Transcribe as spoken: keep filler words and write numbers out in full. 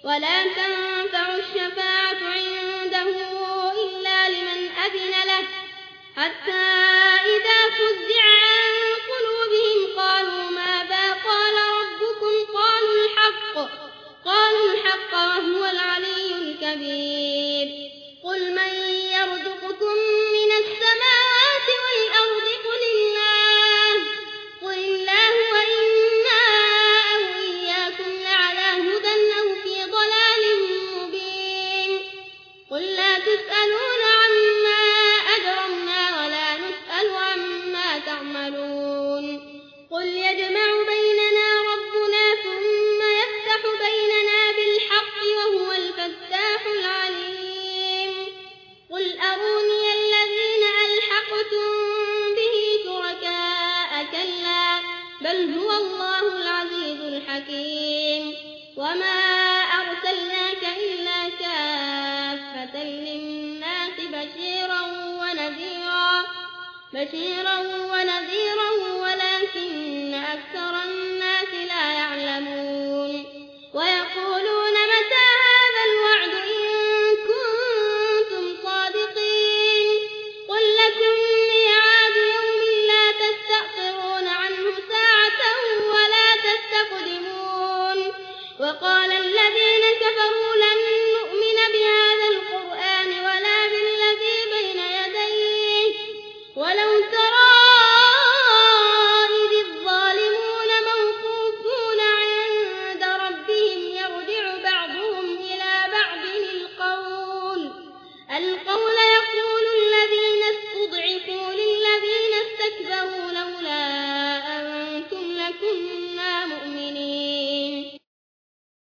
ولا تنفع الشفاعة عنده إلا لمن أذن له حتى إذا فزع عن قلوبهم قالوا ماذا قال ربكم قالوا الحق قالوا الحق وهو العلي الكبير قل من يرزقكم من السماوات والأرض قل الله قل الله وإنا أو إياكم لعلى هدى أو في ضلال مبين قل لا تسألون عما أجرمنا ولا نسأل عما تعملون قل يجمع بيننا ربنا ثم يفتح بيننا بالحق وهو الفتاح العليم قل أروني الذين ألحقتم به شركاء كلا بل هو الله العزيز الحكيم وما أرسلناك إلا كافة للناس بشيرا ونذيرا بشيرا ونذيرا ولكن أكثر الناس لا يعلمون ويقولون متى هذا الوعد إن كنتم صادقين قل لكم ميعاد يوم لا تستأخرون عنه ساعة ولا تستقدمون وقال